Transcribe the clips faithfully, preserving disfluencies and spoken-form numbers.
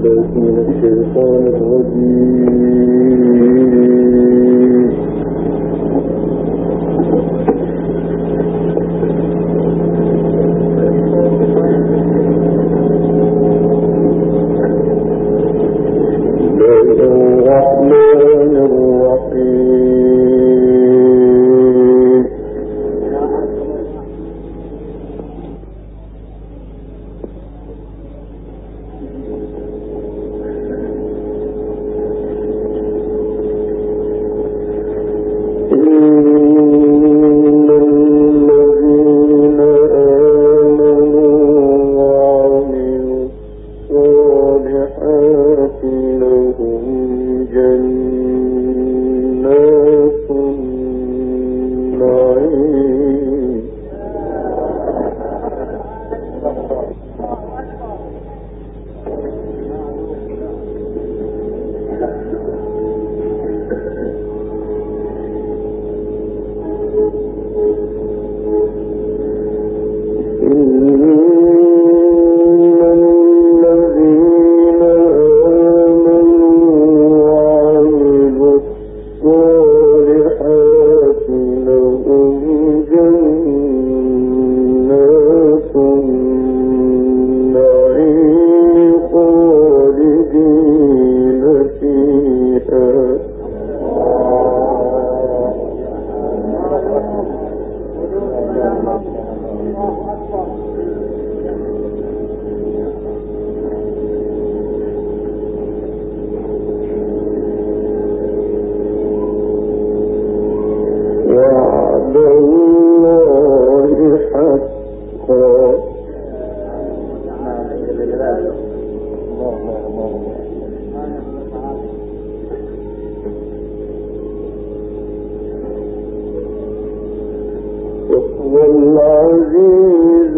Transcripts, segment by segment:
والعزيز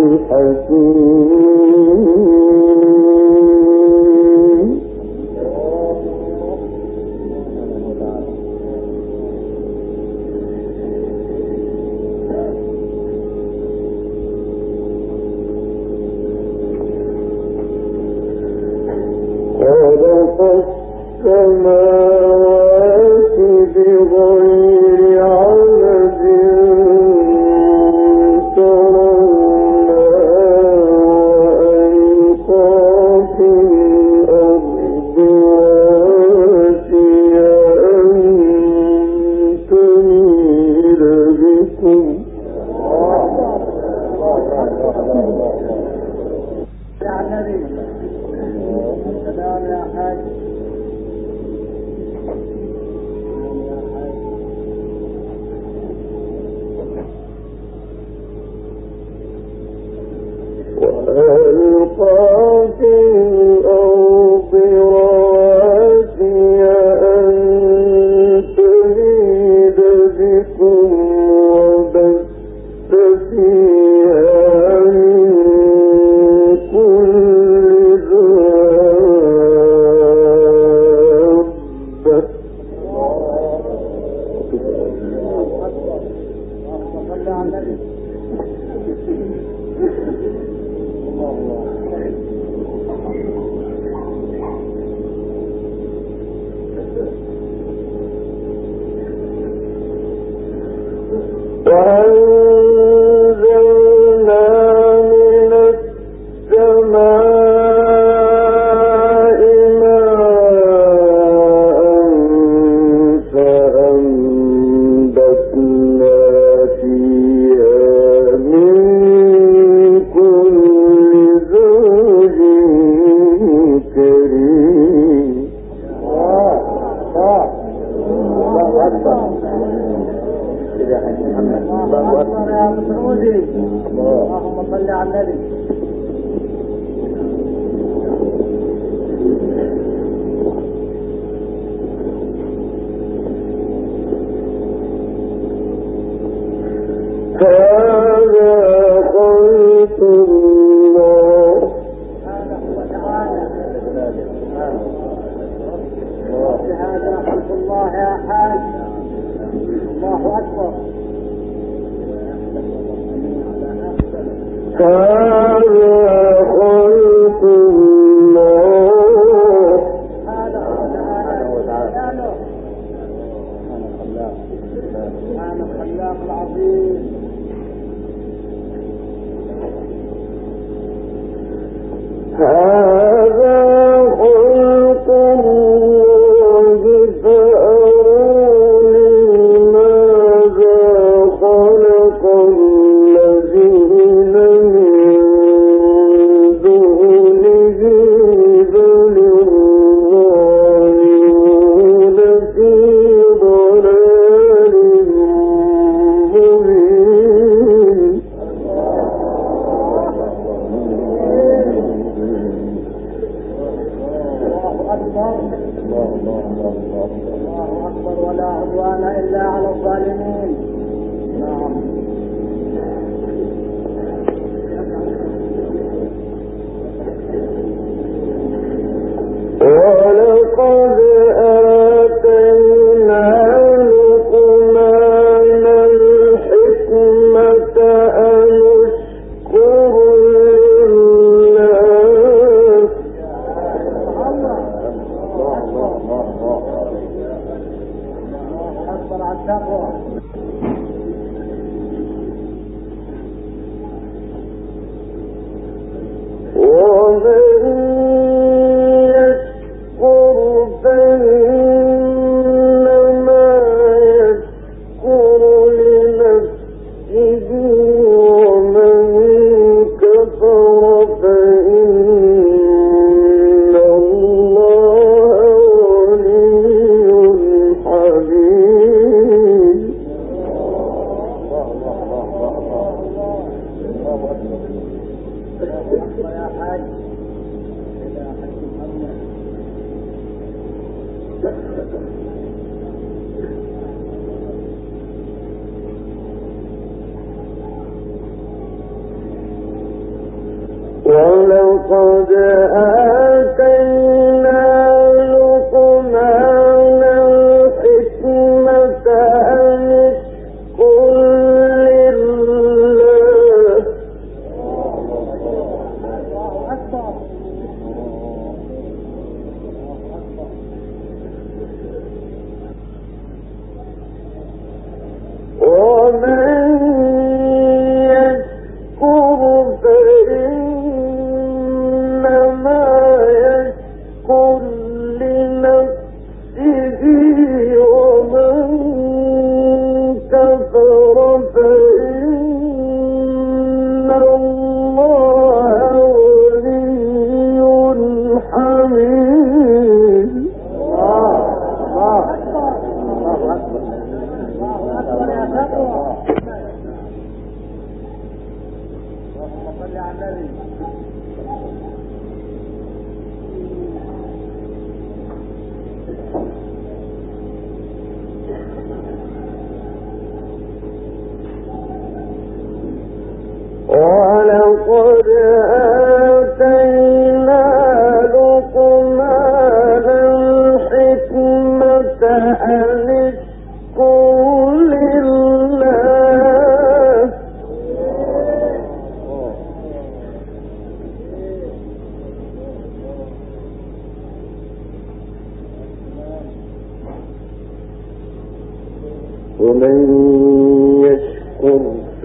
الحكيم خلق السماوات بغير عمد هذا خلق الله ولقد آتينا لقمان الحكمة أن اشكر لله. ومن يشكر فإنما يشكر لنفسه ومن كفر فإن الله غني حميد. ولقد آتينا لقمان الحكمة أن اشكر لله. ومن يشكر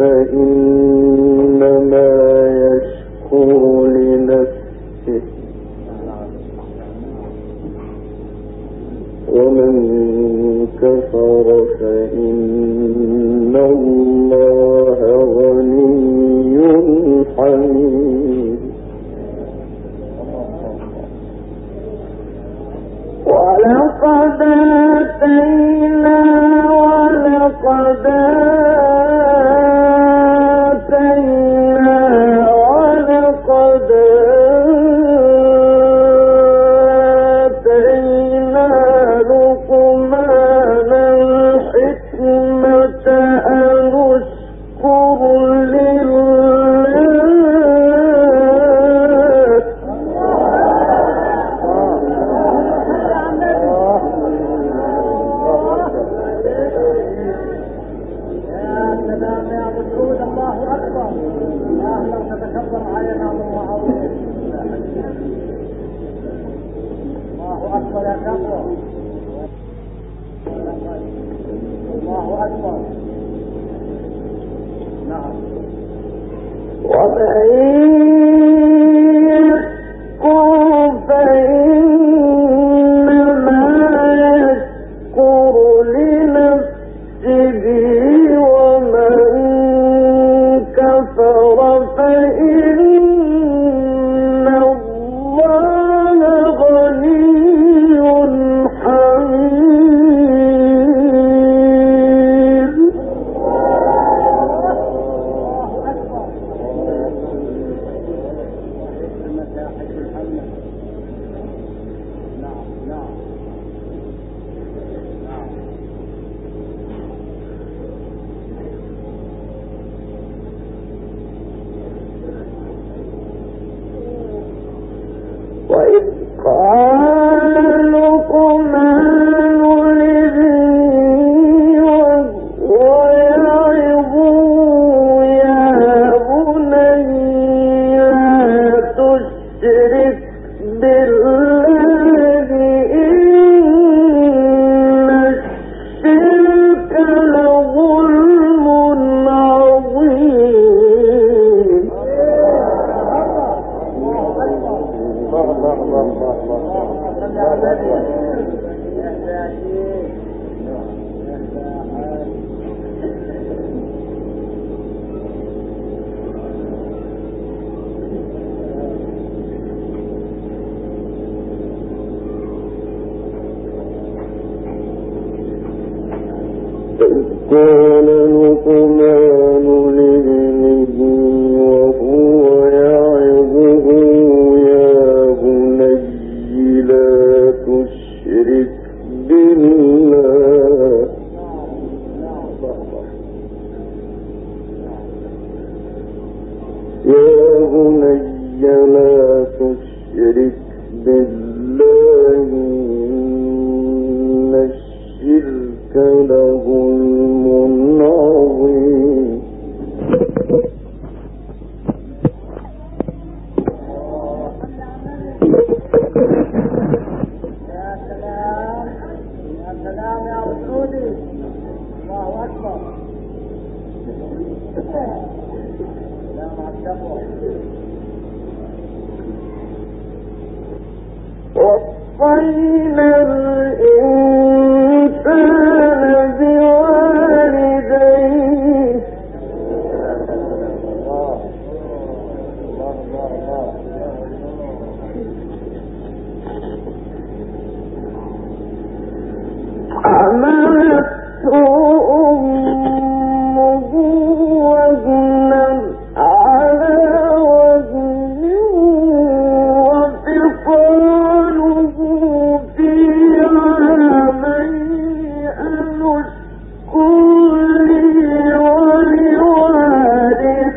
فإنما يشكر لنفسه ومن كفر فإن الله غني حميد. ولقد آتينا ولقد آتينا ولقد آتينا لقمان الحكمة أن اشكر لله. ومن يشكر قال لقمان لابنه وهو يعظه يا بني لا تشرك بالله يا بني لا تشرك بالله إن الشرك لظلم عظيم. يا سلام يا سلام يا رسولي، الله أكبر. سلام على التقوى. وصينا الإنسان بوالديه حملته أمه وهنا على وهن وفصاله في عامين أن اشكر لي ولوالديك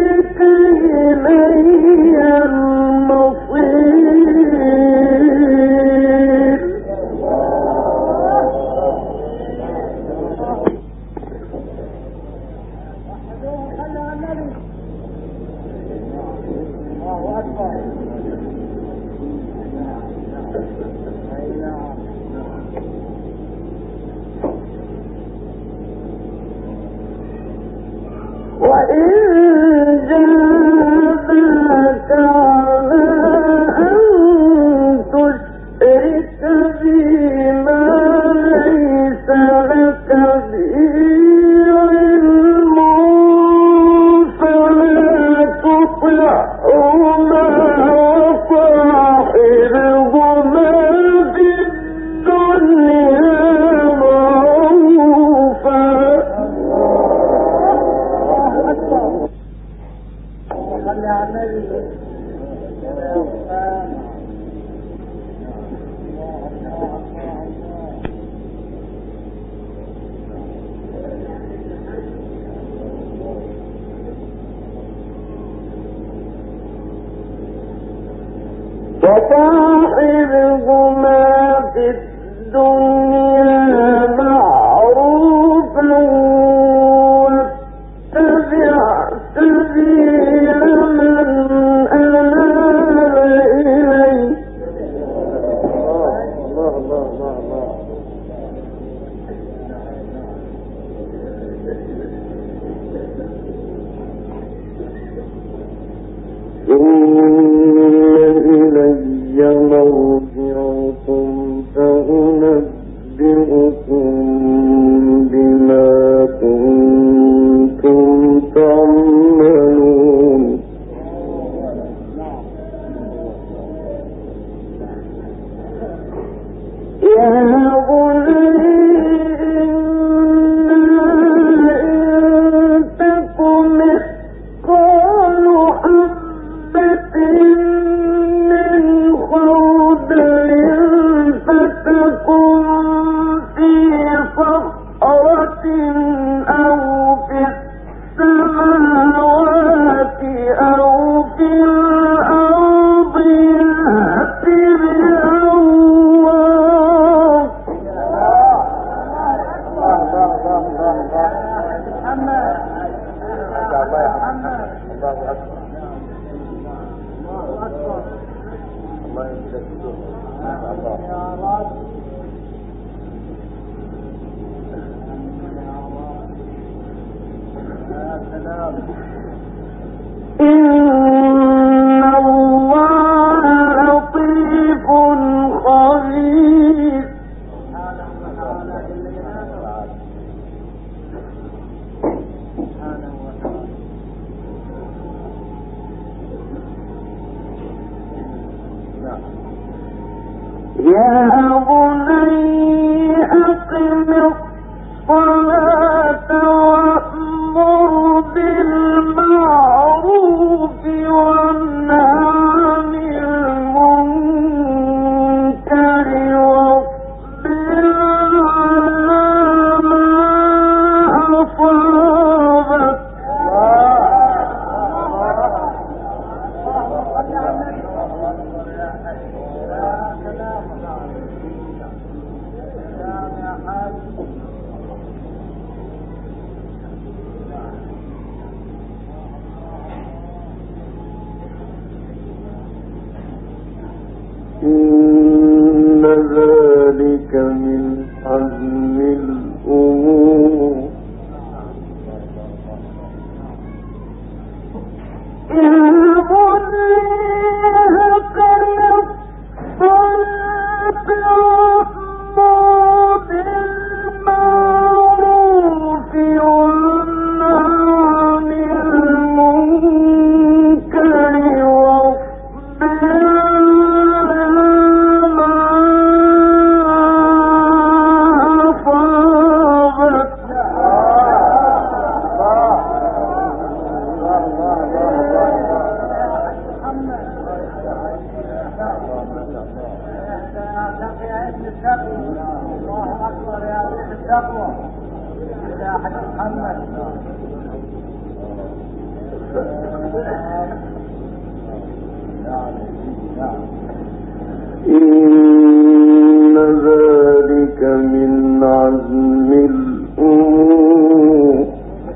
إلي المصير. وإن جاهداك على أن تشرك بي ما ليس لك به علم فلا تطعهما وصاحبهما في الدنيا معروفا. صلي على النبي. وصاحبهما في الدنيا معروفا واتبع سبيل من أناب إلي. الله الله الله الله. ثم إلي مرجعكم فأنبئكم بما كنتم تعملون يا إن الله لطيف خبير يا بني أقم الصلاة وأمر بالمعروف وانهى عن المنكر واصبر على ما أصابك إن ذلك من عزم الأمور يا بني أقم الصلاة وأمر بالمعروف وانهى عن المنكر واصبر إن ذلك من عزم الأمور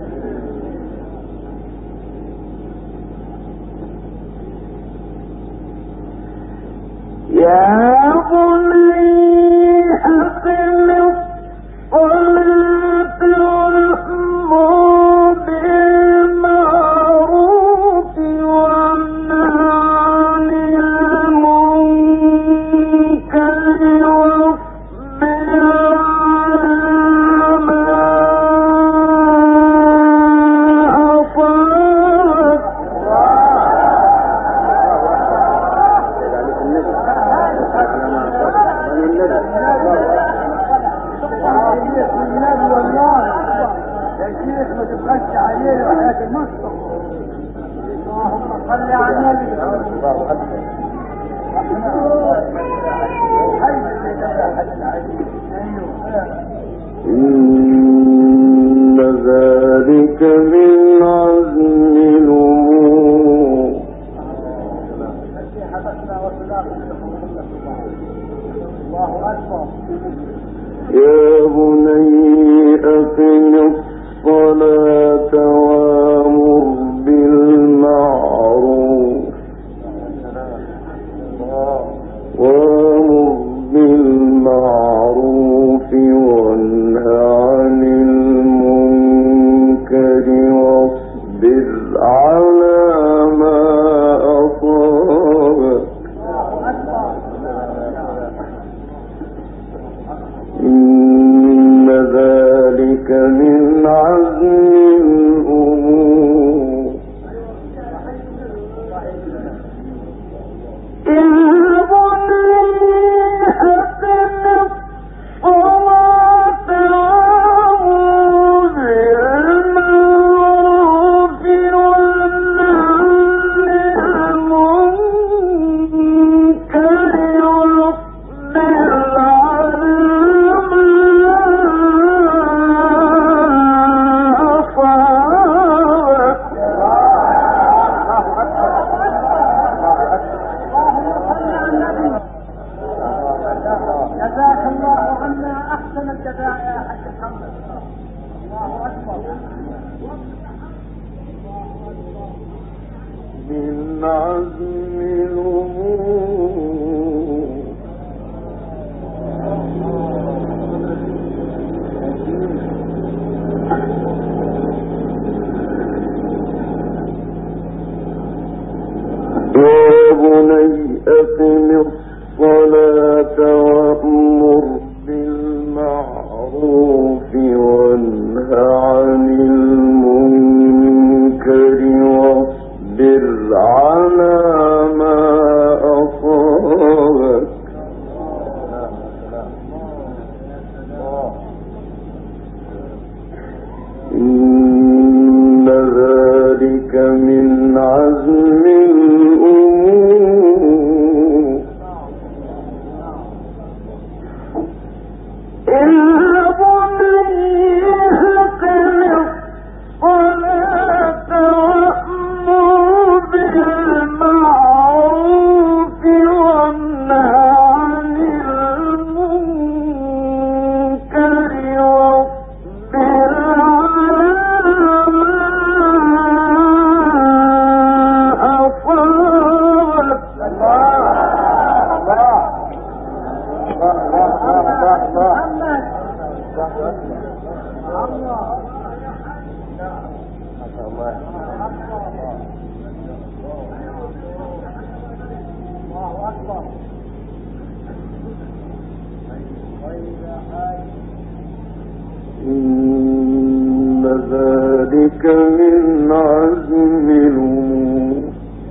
يا بني أقم الصلاة وأمر بالمعروف وانهى عن المنكر واصبر على ما أصابك ما تبخلش عليه وحياة المصطفى اللهم صل على النبي إن ذلك من عزم الأمور الله أكبر يا بني أقم الصلاة وأمر بالمعروف وأمر بالمعروف وانهى عن المنكر واصبر على ما أصابك وأمر بالمعروف وانه عن المنكر واصبر على ما أصابك إن ذلك من عزم الأمور إلا بني أقم الصلاة وأمر بالمعروف وانه عن المنكر واصبر على ما أصابك. إن ذلك من عزم الأمور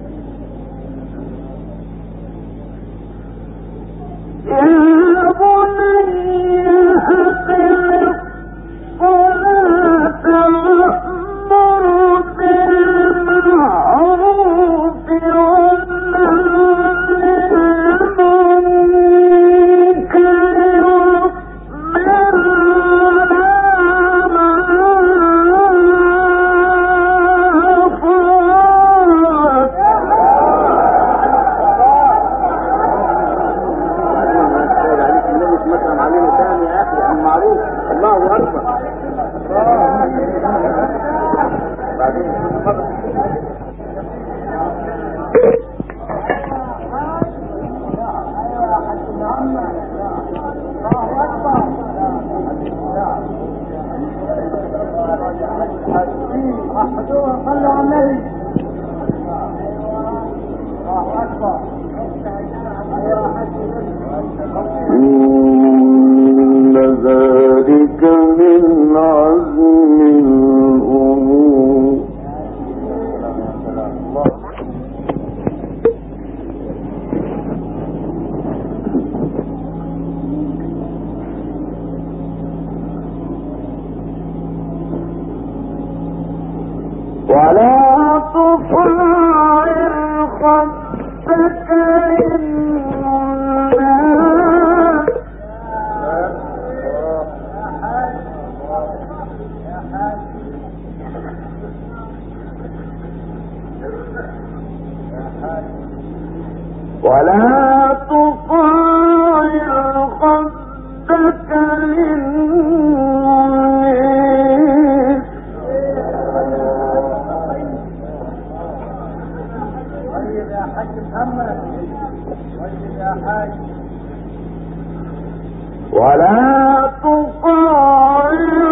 إلا بني أقم الصلاة وأمر بالمعروف وانه عن المنكر واصبر إن ذلك من عزم الأمور ولا تطاع خدك للناس ولا تطاع خدك للناس ولا تطاع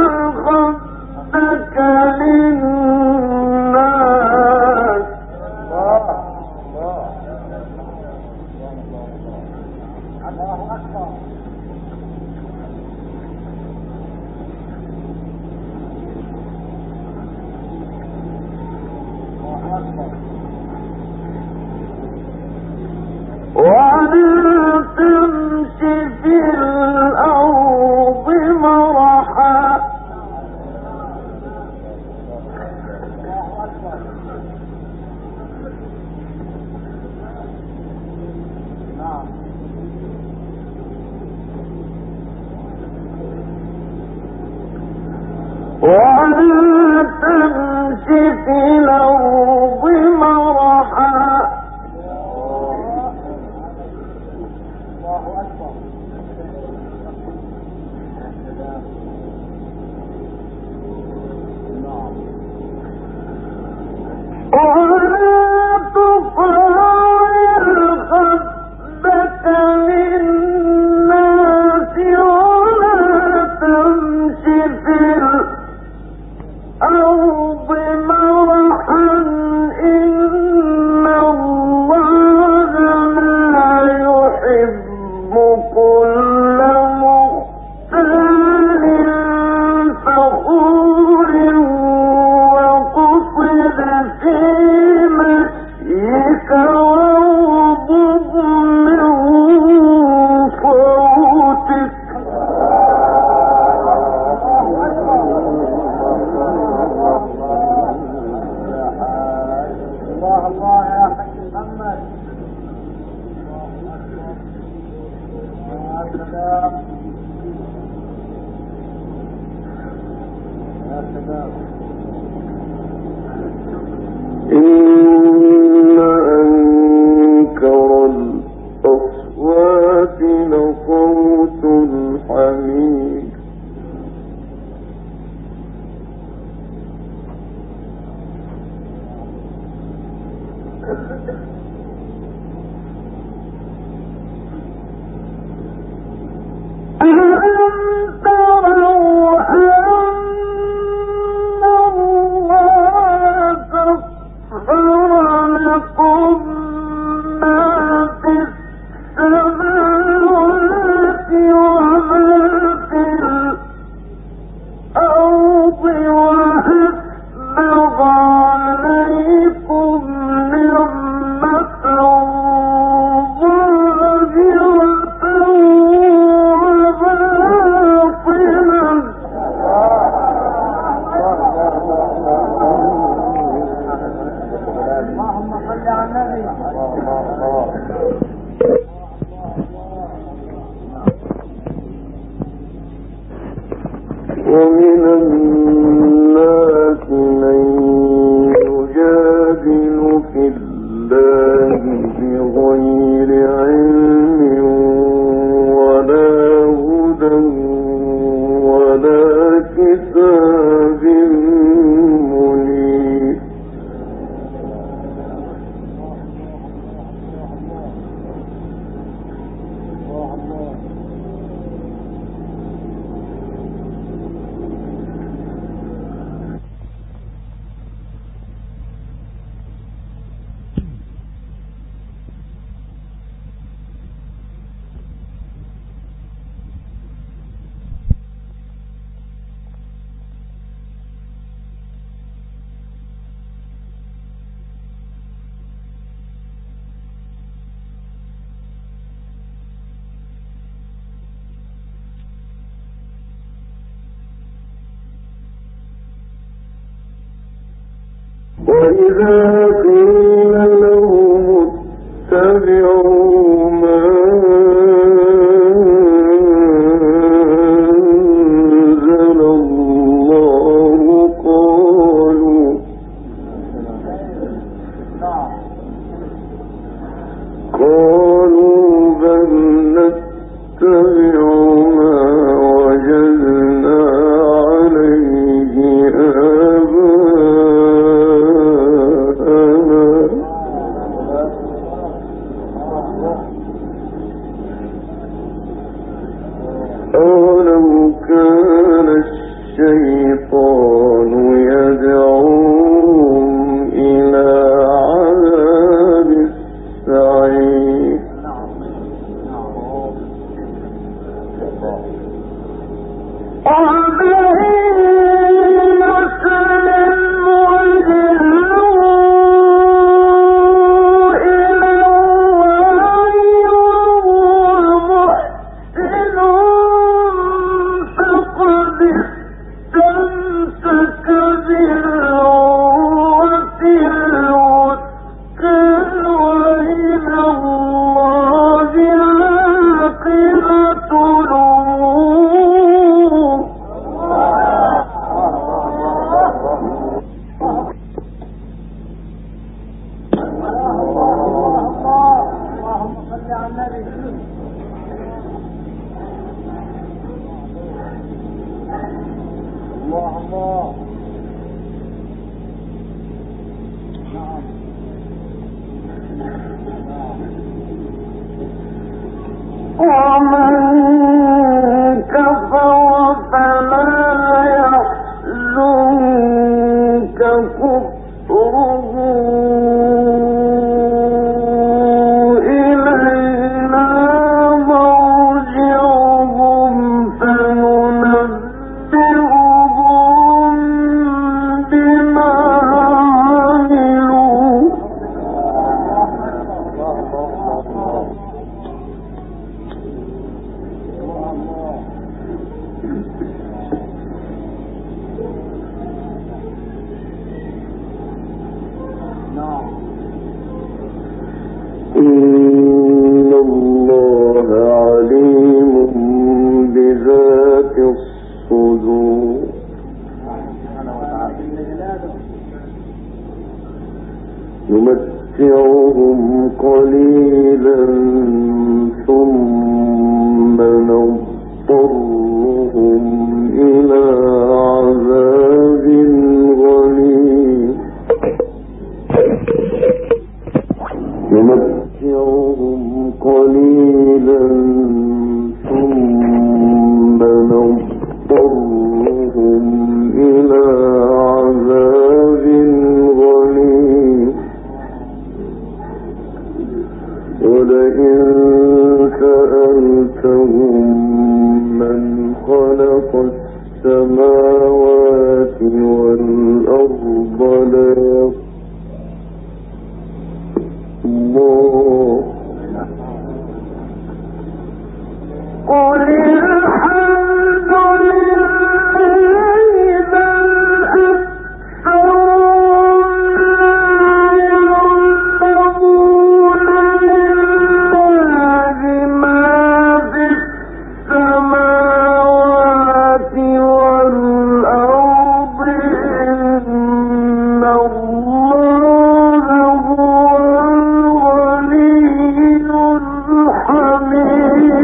خدك للناس ولا تمشي في الأرض مرحا ولا تمشي في الأرض مرحا ولا تطاع خدك للناس ولا تمشي في الأرض مرحا إن الله لا يحب وإذا قيل لهم اتبعوا ما أنزل الله قالوا قالوا بل نتبع ما وجدنا عليه آباءنا أولو كان الشيطان يدعوهم إلى عذاب السعير إلينا إن الله عليم بذات الصدور نمتعهم قليلا ثم نضطرهم إلى عذاب غليظ نمتعهم قليلا ثم نضطرهم إلى عذاب غليظ ولئن سألتهم من خلق السماوات والأرض ليقولون الله قل الحمد لله بل أكثرهم لا يعلمون لله ما في السماوات والأرض إن الله هو الغني الحميد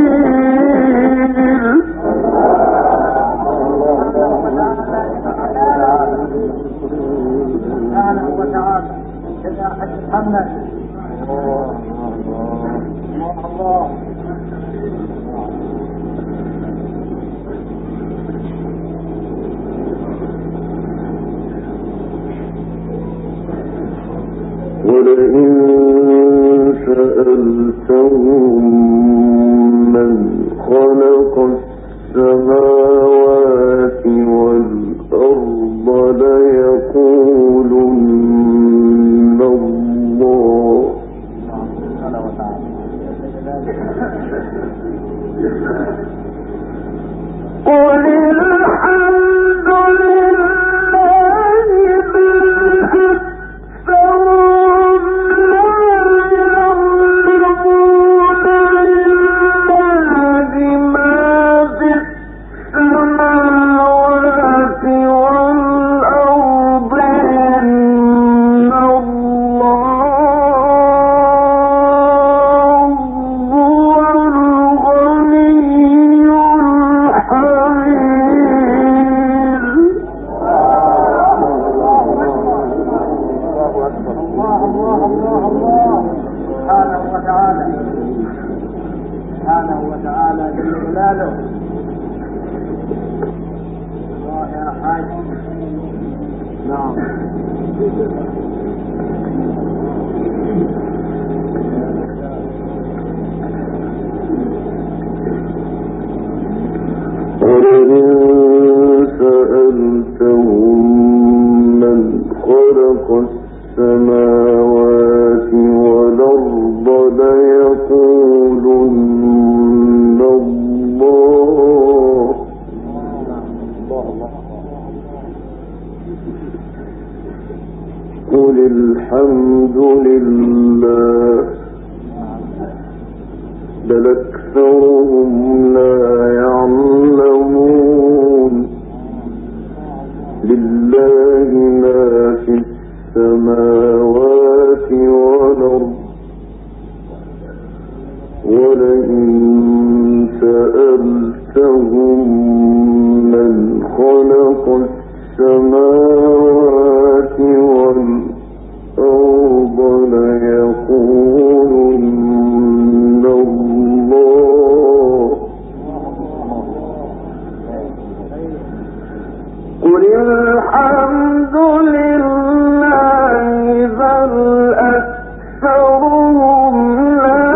سبحانه وتعالى. كذا محمد الله الله ولئن سألتهم من خلق السماوات والأرض ليقولن الله قل الحمد لله بل أكثرهم لا يعلمون لله ما في السماوات والأرض إن الله هو الغني الحميد. الله الله الله الله سبحانه وتعالى سبحانه وتعالى جل جلاله. الله يا حاج. نعم ولئن سألتهم من خلق السماوات والأرض ليقولن الله قل الحمد لله بل أكثرهم لا يعلمون لله ما في السماوات والأرض ولئن سألتهم من خلق السماوات والأرض ليقولن الله قل الحمد لله بل أكثرهم لا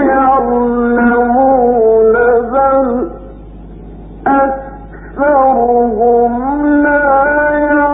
يعلمون بل أكثرهم لا يعلمون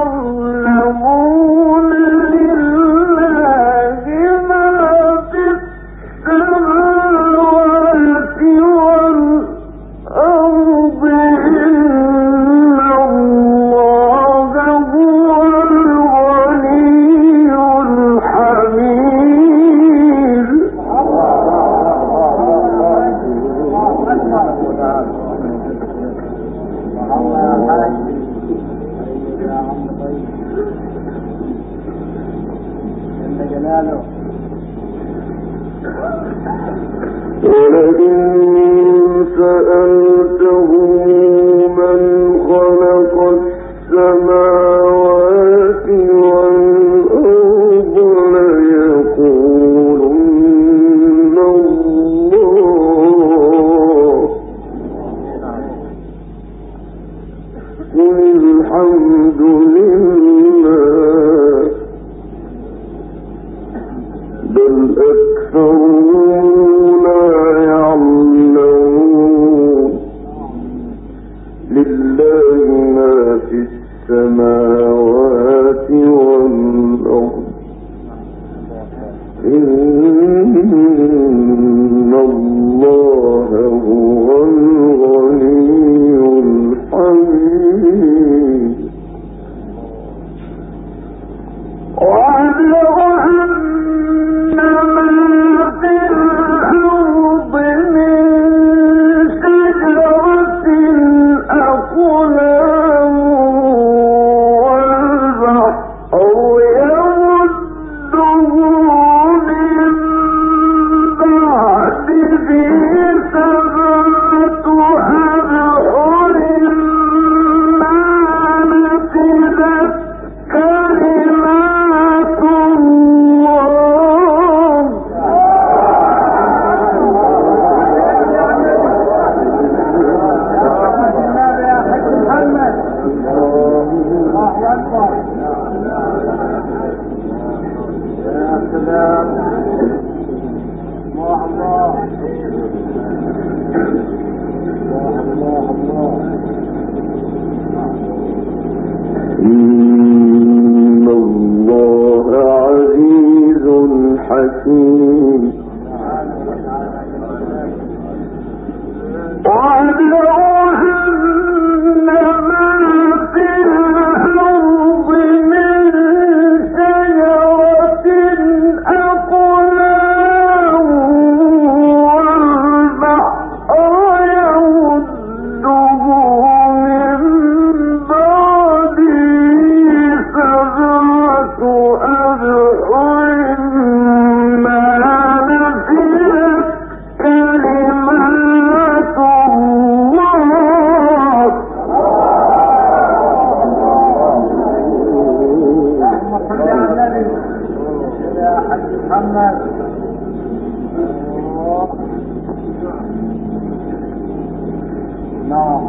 نعم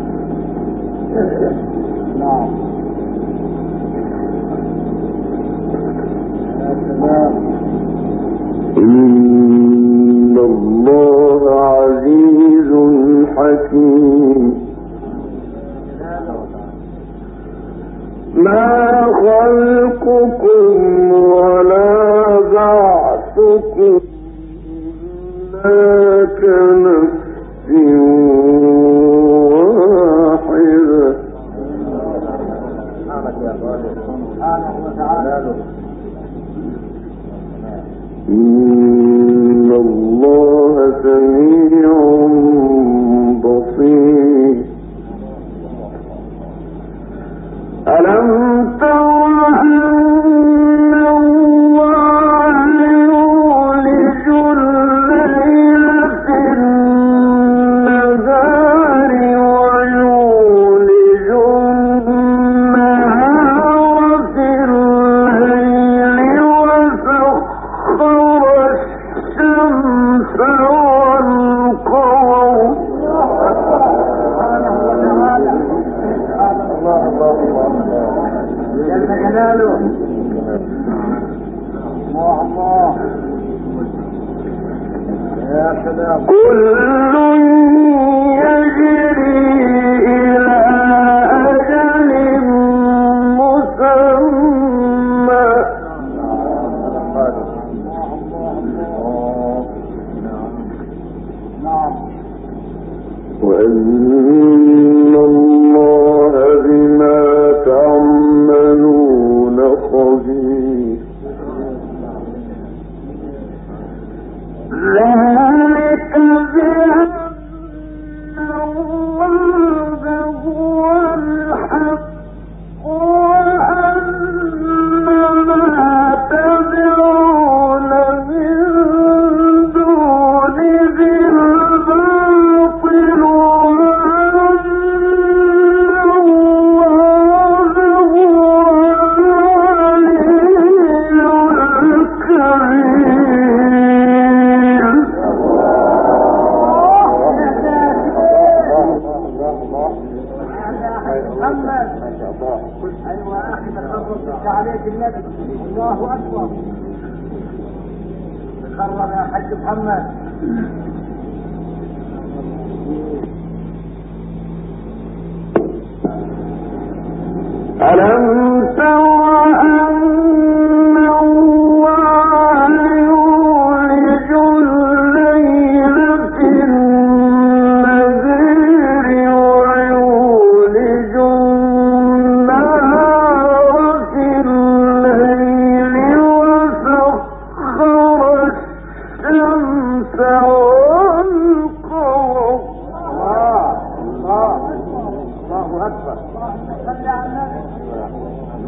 نعم إن الله عزيز حكيم ما خلقكم ولا بعثكم إلا كنفس واحدة إن الله سميع بصير ألم تر أن الله يولج الليل في النهار ويولج النهار في الليل وسخر الشمس والقمر جل جلاله الله الله يا سلام كل يجري إلى أجل مسمى وأن الله بما تعملون خبير ذلك بأن الله هو الحق وأن ما تدعون من دونه الباطل وأن الله هو العلي الكريم محمد ايوه اخي تخرج عليك النبي الله اكبر تخرج يا حاج محمد ألم تر أن الله يولج الليل في النهار ويولج النهار في الليل وسخر الشمس والقمر الله الله الله اكبر صل على النبي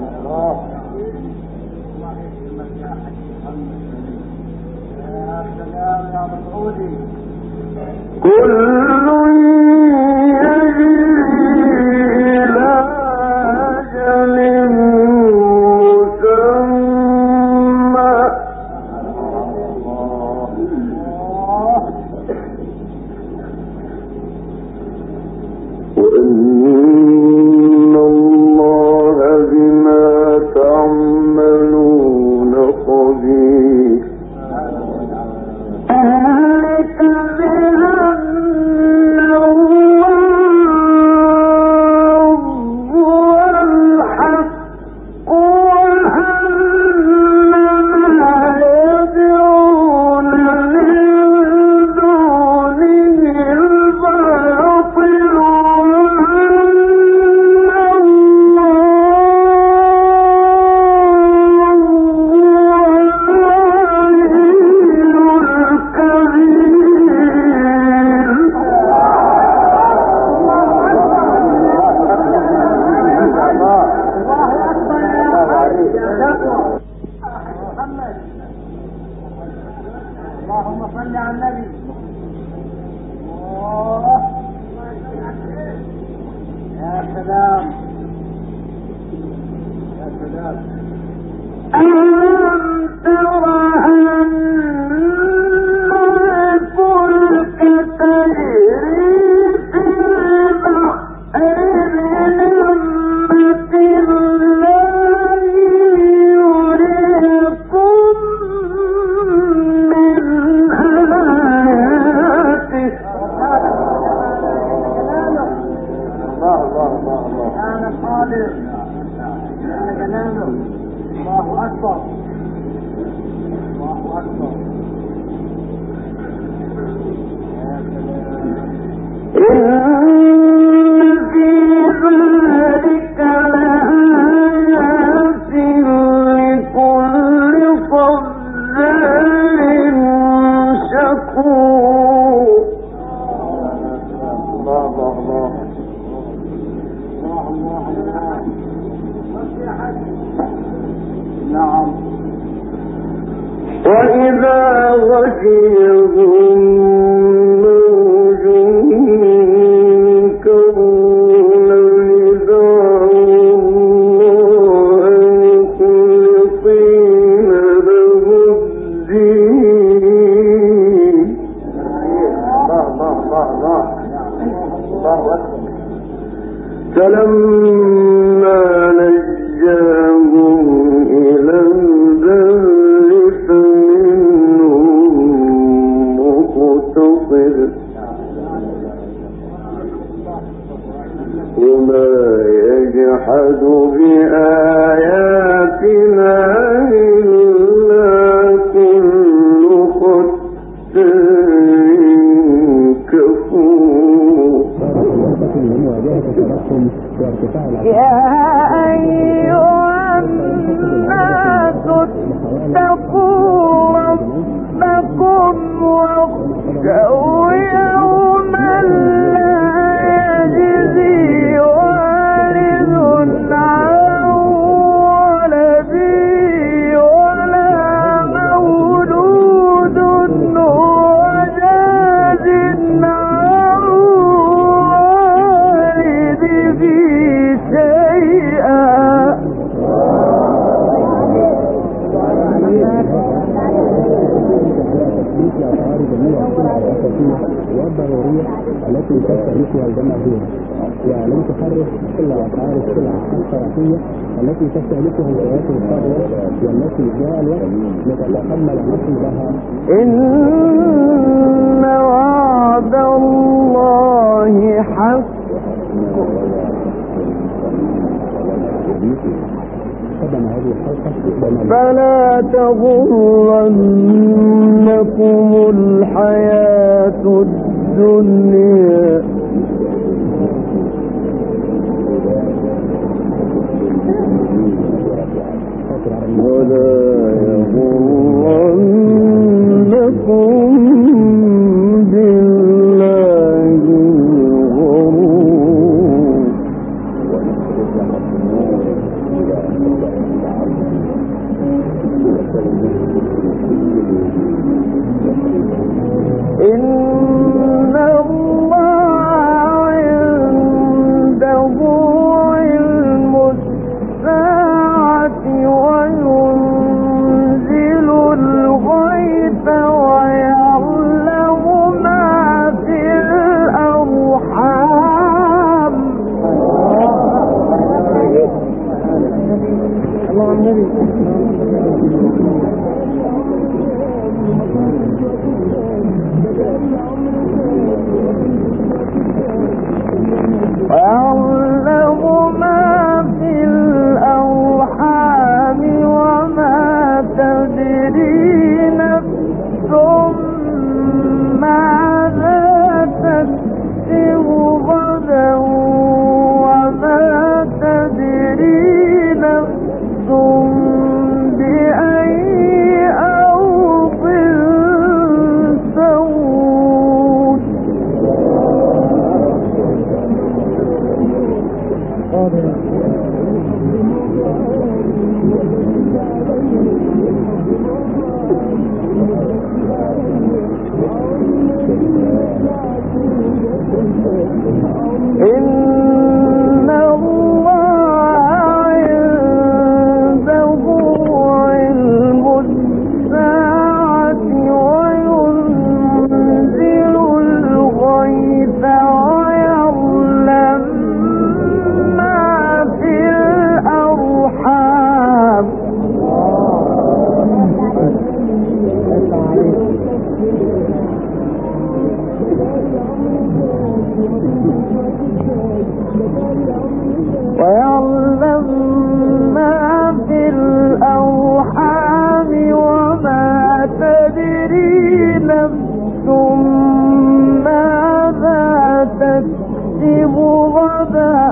قادر جل جلاله. الله أكبر الله أكبر. وإذا غشيهم موج كالظلل دعوا الله مخلصين له الدين. فلما نجاهم إلى البر فمنهم مقتصد وما يجحد بآياتنا إلا كل ختار كفور. يا أيها الناس اتقوا ربكم واخشوا يوما لا يجزي والد عن ولده ولا مولود هو جاز عن والده شيئا. والضرورية التي تستهلكها الجماهير، ولم تحرك إلا أسعار السلع الشرعية التي تستهلكها الفئات الفاضلة والتي جاء الوقت لتتحمل نصيبها. إن وعد الله حق فلا تغرنكم الحياة الدنيا ولا يغرنكم بالله الغرور. إن الله عنده علم الساعة وينزل الغيث ويعلم ما في الأرحام. الله النبي ويعلم ما في الأرحام وما تدري نفس ماذا تكسب غدا وما تدري نفس بأي أرض تموت. إن الله عنده علم الساعة وينزل الغيث ويعلم ما في الأرحام. ويعلم تكسب غدا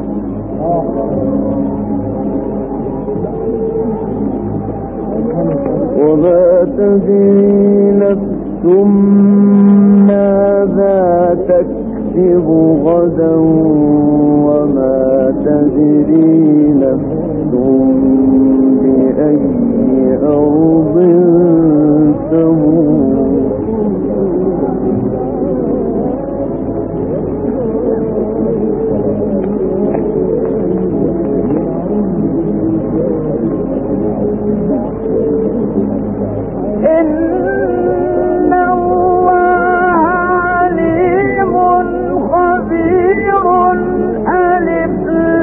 وما تدري نفس ماذا تكسب غدا وما تدري نفس بأي أرض تموت إن الله عليم خبير ألف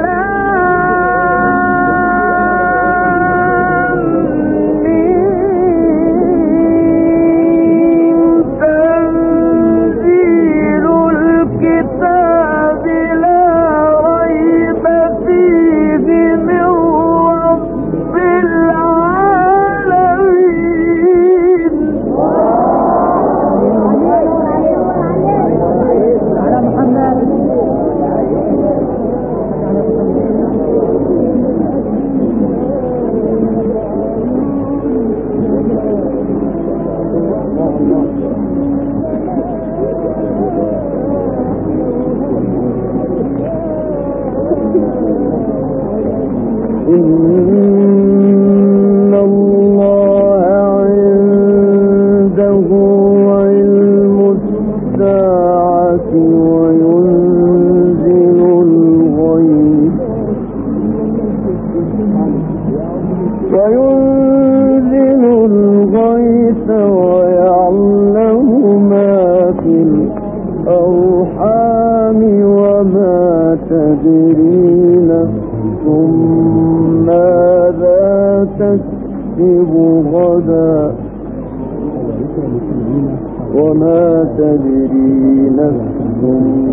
لام ميم تنزيل الكتاب لا ريب فيه من رب العالمين على محمد إن الله عنده علم الساعة وينزل الغيث وينزل الغيث ويعلم ما في الأرحام وما تدري نفس ماذا تكسب غدا وما تدري نفس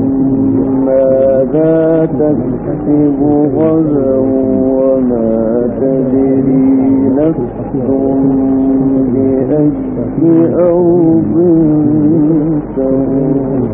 ماذا تكسب غدا وما تدري نفس بأي أرض تموت